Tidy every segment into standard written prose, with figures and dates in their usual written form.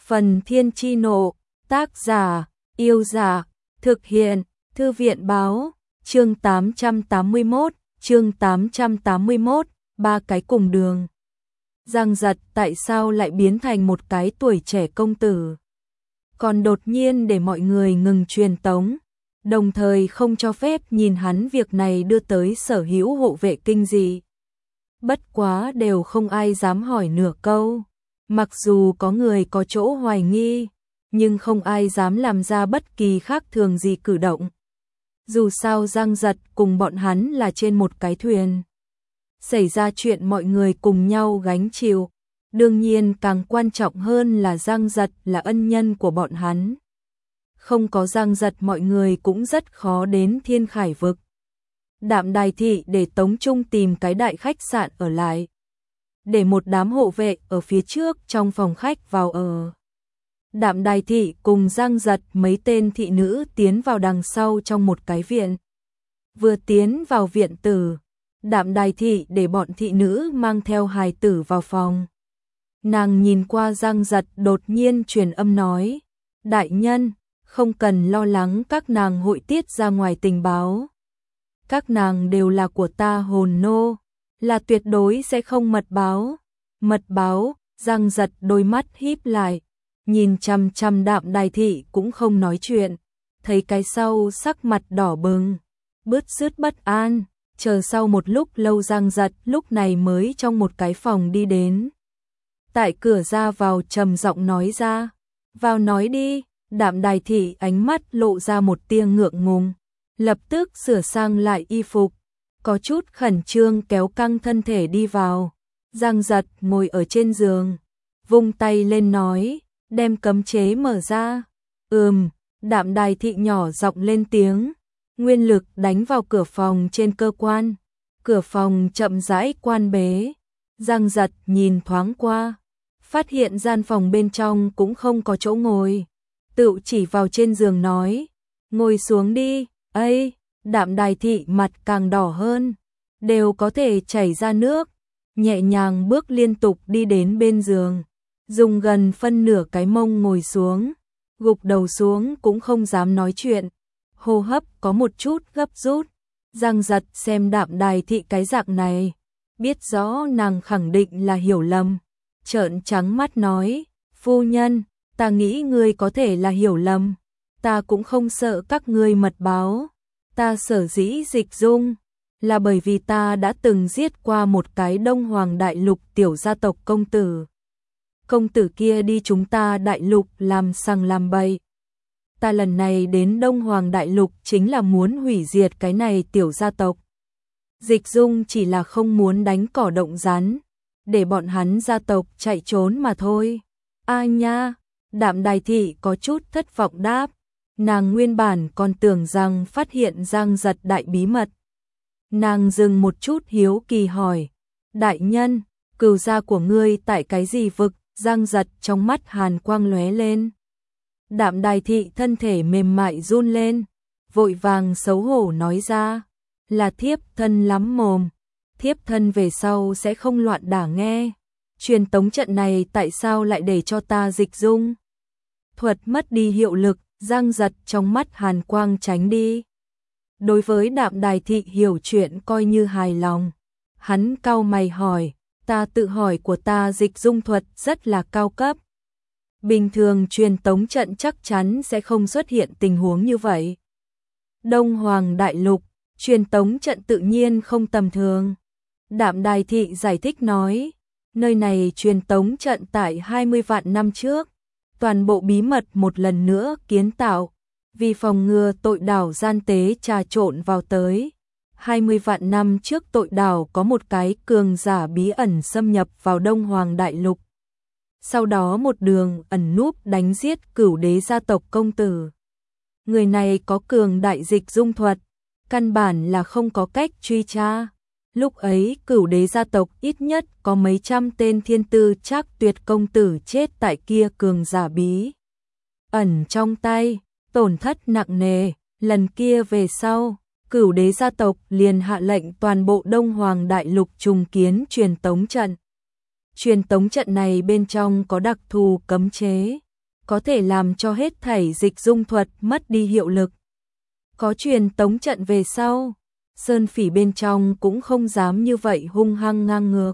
Phần Thiên Chi Nộ, tác giả, Yêu Giả, thực hiện, Thư viện Báo, chương 881, ba cái cùng đường. Giang Giật tại sao lại biến thành một cái tuổi trẻ công tử? Còn đột nhiên để mọi người ngừng truyền tống, đồng thời không cho phép nhìn hắn, việc này đưa tới Sở Hữu hộ vệ kinh dị. Bất quá đều không ai dám hỏi nửa câu. Mặc dù có người có chỗ hoài nghi, nhưng không ai dám làm ra bất kỳ khác thường gì cử động. Dù sao Giang Giật cùng bọn hắn là trên một cái thuyền. Xảy ra chuyện mọi người cùng nhau gánh chịu. Đương nhiên càng quan trọng hơn là Giang Giật là ân nhân của bọn hắn. Không có Giang Giật mọi người cũng rất khó đến Thiên Khải Vực. Đạm Đài Thị để Tống Trung tìm cái đại khách sạn ở lại, để một đám hộ vệ ở phía trước trong phòng khách vào ở. Đạm Đài Thị cùng Giang Giật mấy tên thị nữ tiến vào đằng sau trong một cái viện. Vừa tiến vào viện tử, Đạm Đài Thị để bọn thị nữ mang theo hài tử vào phòng. Nàng nhìn qua Giang Giật, đột nhiên truyền âm nói: đại nhân, không cần lo lắng các nàng hội tiết ra ngoài tình báo. Các nàng đều là của ta hồn nô, là tuyệt đối sẽ không mật báo. Mật báo? Giang Giật đôi mắt híp lại, nhìn chằm chằm Đạm Đài Thị cũng không nói chuyện. Thấy cái sau sắc mặt đỏ bừng, bứt rứt bất an. Chờ sau một lúc lâu Giang Giật lúc này mới trong một cái phòng đi đến. Tại cửa ra vào trầm giọng nói ra: vào nói đi. Đạm Đài Thị ánh mắt lộ ra một tia ngượng ngùng, lập tức sửa sang lại y phục, có chút khẩn trương kéo căng thân thể đi vào. Giang Giật ngồi ở trên giường, vung tay lên nói: đem cấm chế mở ra. Đạm Đài Thị nhỏ giọng lên tiếng, nguyên lực đánh vào cửa phòng trên cơ quan. Cửa phòng chậm rãi quan bế. Giang Giật nhìn thoáng qua, phát hiện gian phòng bên trong cũng không có chỗ ngồi, tự chỉ vào trên giường nói: ngồi xuống đi. Ây! Đạm Đài Thị mặt càng đỏ hơn, đều có thể chảy ra nước, nhẹ nhàng bước liên tục đi đến bên giường, dùng gần phân nửa cái mông ngồi xuống, gục đầu xuống cũng không dám nói chuyện, hô hấp có một chút gấp rút. Giang Giật xem Đạm Đài Thị cái dạng này, biết rõ nàng khẳng định là hiểu lầm, trợn trắng mắt nói: phu nhân, ta nghĩ ngươi có thể là hiểu lầm, ta cũng không sợ các ngươi mật báo. Ta sở dĩ dịch dung là bởi vì ta đã từng giết qua một cái Đông Hoàng Đại Lục tiểu gia tộc công tử. Công tử kia đi chúng ta đại lục làm sằng làm bậy. Ta lần này đến Đông Hoàng Đại Lục chính là muốn hủy diệt cái này tiểu gia tộc. Dịch dung chỉ là không muốn đánh cỏ động rắn, để bọn hắn gia tộc chạy trốn mà thôi. A nha! Đạm Đài Thị có chút thất vọng đáp. Nàng nguyên bản còn tưởng rằng phát hiện Giang Giật đại bí mật. Nàng dừng một chút hiếu kỳ hỏi: đại nhân, cừu gia của ngươi tại cái gì vực? Giang Giật trong mắt hàn quang lóe lên. Đạm Đài Thị thân thể mềm mại run lên, vội vàng xấu hổ nói ra: là thiếp thân lắm mồm, thiếp thân về sau sẽ không loạn đả nghe. Truyền tống trận này tại sao lại để cho ta dịch dung? Thuật mất đi hiệu lực. Giang Giật trong mắt hàn quang tránh đi. Đối với Đạm Đài Thị hiểu chuyện coi như hài lòng. Hắn cau mày hỏi: ta tự hỏi của ta dịch dung thuật rất là cao cấp. Bình thường truyền tống trận chắc chắn sẽ không xuất hiện tình huống như vậy. Đông Hoàng Đại Lục, truyền tống trận tự nhiên không tầm thường. Đạm Đài Thị giải thích nói: nơi này truyền tống trận tại 20 vạn năm trước. Toàn bộ bí mật một lần nữa kiến tạo, vì phòng ngừa tội đảo gian tế trà trộn vào tới. 20 vạn năm trước tội đảo có một cái cường giả bí ẩn xâm nhập vào Đông Hoàng Đại Lục. Sau đó một đường ẩn núp đánh giết Cửu Đế gia tộc công tử. Người này có cường đại dịch dung thuật, căn bản là không có cách truy tra. Lúc ấy Cửu Đế gia tộc ít nhất có mấy trăm tên thiên tư trác tuyệt công tử chết tại kia cường giả bí ẩn trong tay, tổn thất nặng nề. Lần kia về sau, Cửu Đế gia tộc liền hạ lệnh toàn bộ Đông Hoàng Đại Lục trùng kiến truyền tống trận. Truyền tống trận này bên trong có đặc thù cấm chế, có thể làm cho hết thảy dịch dung thuật mất đi hiệu lực. Có truyền tống trận về sau, Sơn Phỉ bên trong cũng không dám như vậy hung hăng ngang ngược.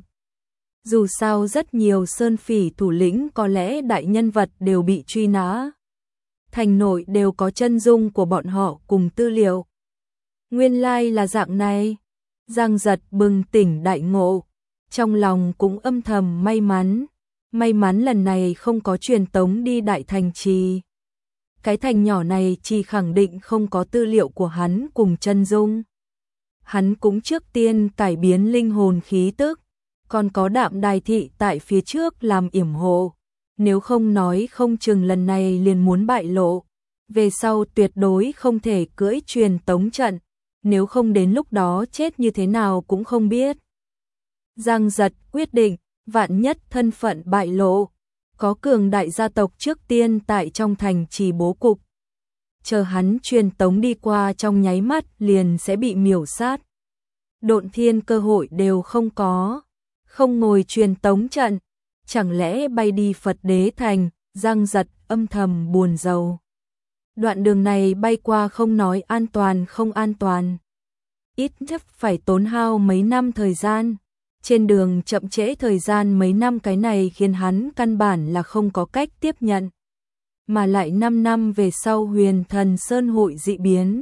Dù sao rất nhiều Sơn Phỉ thủ lĩnh có lẽ đại nhân vật đều bị truy nã. Thành nội đều có chân dung của bọn họ cùng tư liệu. Nguyên lai là dạng này. Giang Giật bừng tỉnh đại ngộ, trong lòng cũng âm thầm may mắn. May mắn lần này không có truyền tống đi đại thành trì. Cái thành nhỏ này chỉ khẳng định không có tư liệu của hắn cùng chân dung. Hắn cũng trước tiên cải biến linh hồn khí tức, còn có Đạm Đài thị tại phía trước làm yểm hộ. Nếu không nói không chừng lần này liền muốn bại lộ. Về sau tuyệt đối không thể cưỡi truyền tống trận, nếu không đến lúc đó chết như thế nào cũng không biết. Giang Giật quyết định, vạn nhất thân phận bại lộ, có cường đại gia tộc trước tiên tại trong thành trì bố cục. Chờ hắn truyền tống đi qua trong nháy mắt liền sẽ bị miểu sát. Độn thiên cơ hội đều không có, không ngồi truyền tống trận, chẳng lẽ bay đi Phật Đế Thành. Giang Giật âm thầm buồn rầu. Đoạn đường này bay qua không nói an toàn không an toàn, ít nhất phải tốn hao mấy năm thời gian. Trên đường chậm trễ thời gian mấy năm, cái này khiến hắn căn bản là không có cách tiếp nhận. Mà lại 5 năm về sau Huyền Thần Sơn hội dị biến,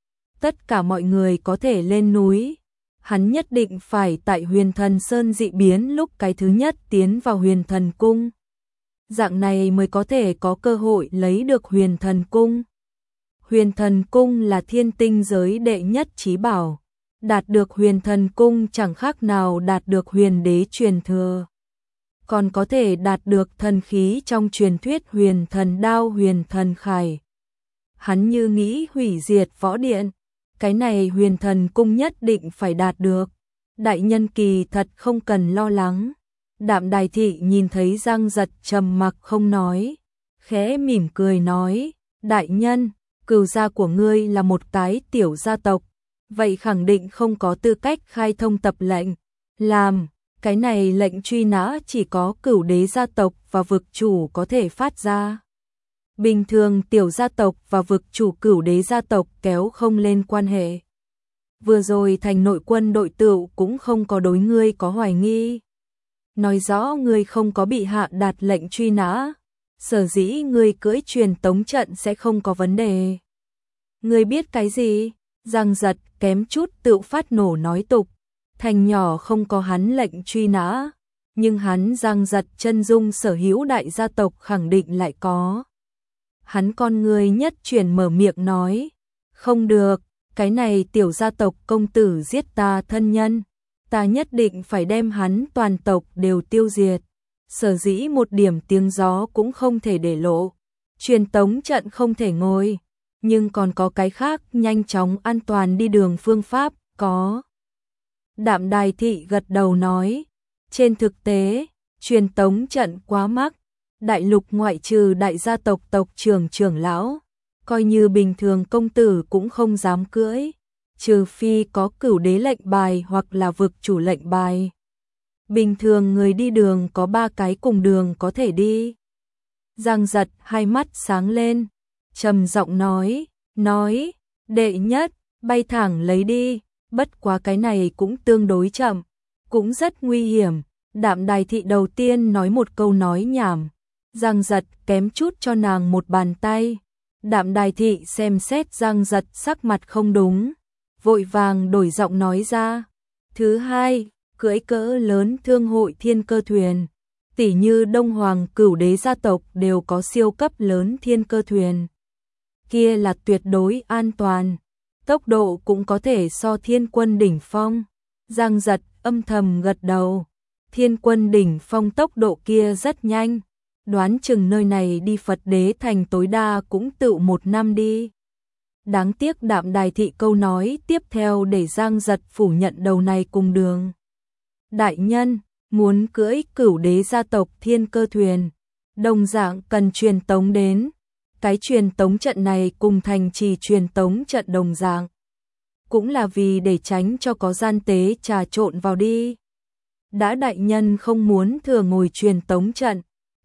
tất cả mọi người có thể lên núi, hắn nhất định phải tại Huyền Thần Sơn dị biến lúc cái thứ nhất tiến vào Huyền Thần Cung. Dạng này mới có thể có cơ hội lấy được Huyền Thần Cung. Huyền Thần Cung là thiên tinh giới đệ nhất chí bảo. Đạt được Huyền Thần Cung chẳng khác nào đạt được huyền đế truyền thừa. Còn có thể đạt được thần khí trong truyền thuyết Huyền Thần Đao, Huyền Thần Khải. Hắn như nghĩ hủy diệt võ điện, cái này Huyền Thần Cung nhất định phải đạt được. Đại nhân kỳ thật không cần lo lắng. Đạm Đài thị nhìn thấy Giang Giật trầm mặc không nói, khẽ mỉm cười nói, đại nhân, Cửu gia của ngươi là một cái tiểu gia tộc, vậy khẳng định không có tư cách khai thông tập lệnh. Làm, cái này lệnh truy nã chỉ có Cửu đế gia tộc và vực chủ có thể phát ra. Bình thường tiểu gia tộc và vực chủ Cửu đế gia tộc kéo không lên quan hệ. Vừa rồi thành nội quân đội tựu cũng không có đối ngươi có hoài nghi. Nói rõ ngươi không có bị hạ đạt lệnh truy nã, sở dĩ ngươi cưỡi truyền tống trận sẽ không có vấn đề. Ngươi biết cái gì? Giang Giật kém chút tự phát nổ nói tục, thành nhỏ không có hắn lệnh truy nã, nhưng hắn Giang Giật chân dung sở hữu đại gia tộc khẳng định lại có. Hắn con người nhất chuyển mở miệng nói, không được, cái này tiểu gia tộc công tử giết ta thân nhân, ta nhất định phải đem hắn toàn tộc đều tiêu diệt. Sở dĩ một điểm tiếng gió cũng không thể để lộ, truyền tống trận không thể ngồi, nhưng còn có cái khác nhanh chóng an toàn đi đường phương pháp, có. Đạm Đài thị gật đầu nói, trên thực tế, truyền tống trận quá mắc, đại lục ngoại trừ đại gia tộc tộc trưởng lão, coi như bình thường công tử cũng không dám cưỡi, trừ phi có Cửu đế lệnh bài hoặc là vực chủ lệnh bài. Bình thường người đi đường có 3 cái cùng đường có thể đi. Giang Giật hai mắt sáng lên, trầm giọng nói, đệ nhất, bay thẳng lấy đi, bất quá cái này cũng tương đối chậm, cũng rất nguy hiểm. Đạm Đài thị đầu tiên nói một câu nói nhảm, Giang Giật kém chút cho nàng một bàn tay. Đạm Đài thị xem xét Giang Giật sắc mặt không đúng, vội vàng đổi giọng nói ra. Thứ hai, cưỡi cỡ lớn thương hội thiên cơ thuyền, tỉ như Đông Hoàng Cửu đế gia tộc đều có siêu cấp lớn thiên cơ thuyền. Kia là tuyệt đối an toàn, tốc độ cũng có thể so thiên quân đỉnh phong. Giang Giật âm thầm gật đầu, thiên quân đỉnh phong tốc độ kia rất nhanh, đoán chừng nơi này đi Phật Đế Thành tối đa cũng tự 1 năm đi. Đáng tiếc Đạm Đài thị câu nói tiếp theo để Giang Giật phủ nhận đầu này cùng đường. Đại nhân, muốn cưỡi Cửu đế gia tộc thiên cơ thuyền, đồng dạng cần truyền tống đến. Cái truyền tống trận này cùng thành trì truyền tống trận đồng dạng, cũng là vì để tránh cho có gian tế trà trộn vào đi. Đã đại nhân không muốn thừa ngồi truyền tống trận,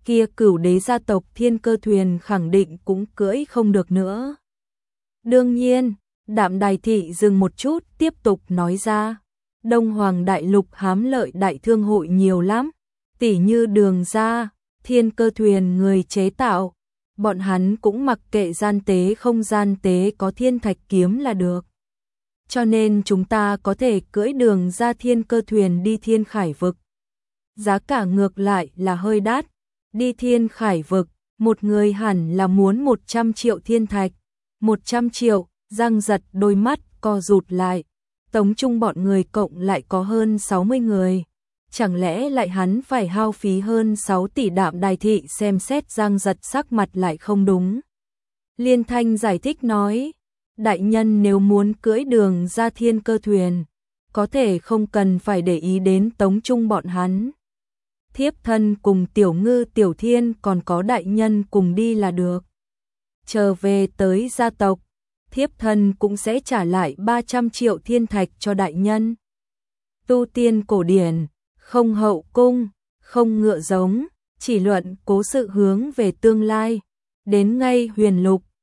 kia Cửu đế gia tộc Thiên Cơ thuyền khẳng định cũng cưỡi không được nữa. Đương nhiên, Đạm Đài thị dừng một chút, tiếp tục nói ra, Đông Hoàng đại lục hám lợi đại thương hội nhiều lắm, tỉ như Đường gia, Thiên Cơ thuyền người chế tạo, bọn hắn cũng mặc kệ gian tế không gian tế, có thiên thạch kiếm là được. Cho nên chúng ta có thể cưỡi Đường gia Thiên Cơ thuyền đi Thiên Khải vực. Giá cả ngược lại là hơi đắt, đi Thiên Khải vực, một người hẳn là muốn 100 triệu thiên thạch. 100 triệu, Giang Giật đôi mắt co rụt lại. Tống chung bọn người cộng lại có hơn 60 người. Chẳng lẽ lại hắn phải hao phí hơn 6 tỷ? Đạm Đài thị xem xét Giang Giật sắc mặt lại không đúng. Liên thanh giải thích nói, đại nhân nếu muốn cưỡi Đường gia Thiên Cơ thuyền, có thể không cần phải để ý đến Tống chung bọn hắn. Thiếp thân cùng Tiểu Ngư Tiểu Thiên còn có đại nhân cùng đi là được. Trở về tới gia tộc, thiếp thân cũng sẽ trả lại 300 triệu thiên thạch cho đại nhân. Tu tiên cổ điển, không hậu cung, không ngựa giống, chỉ luận cố sự hướng về tương lai. Đến ngay Huyền Lục,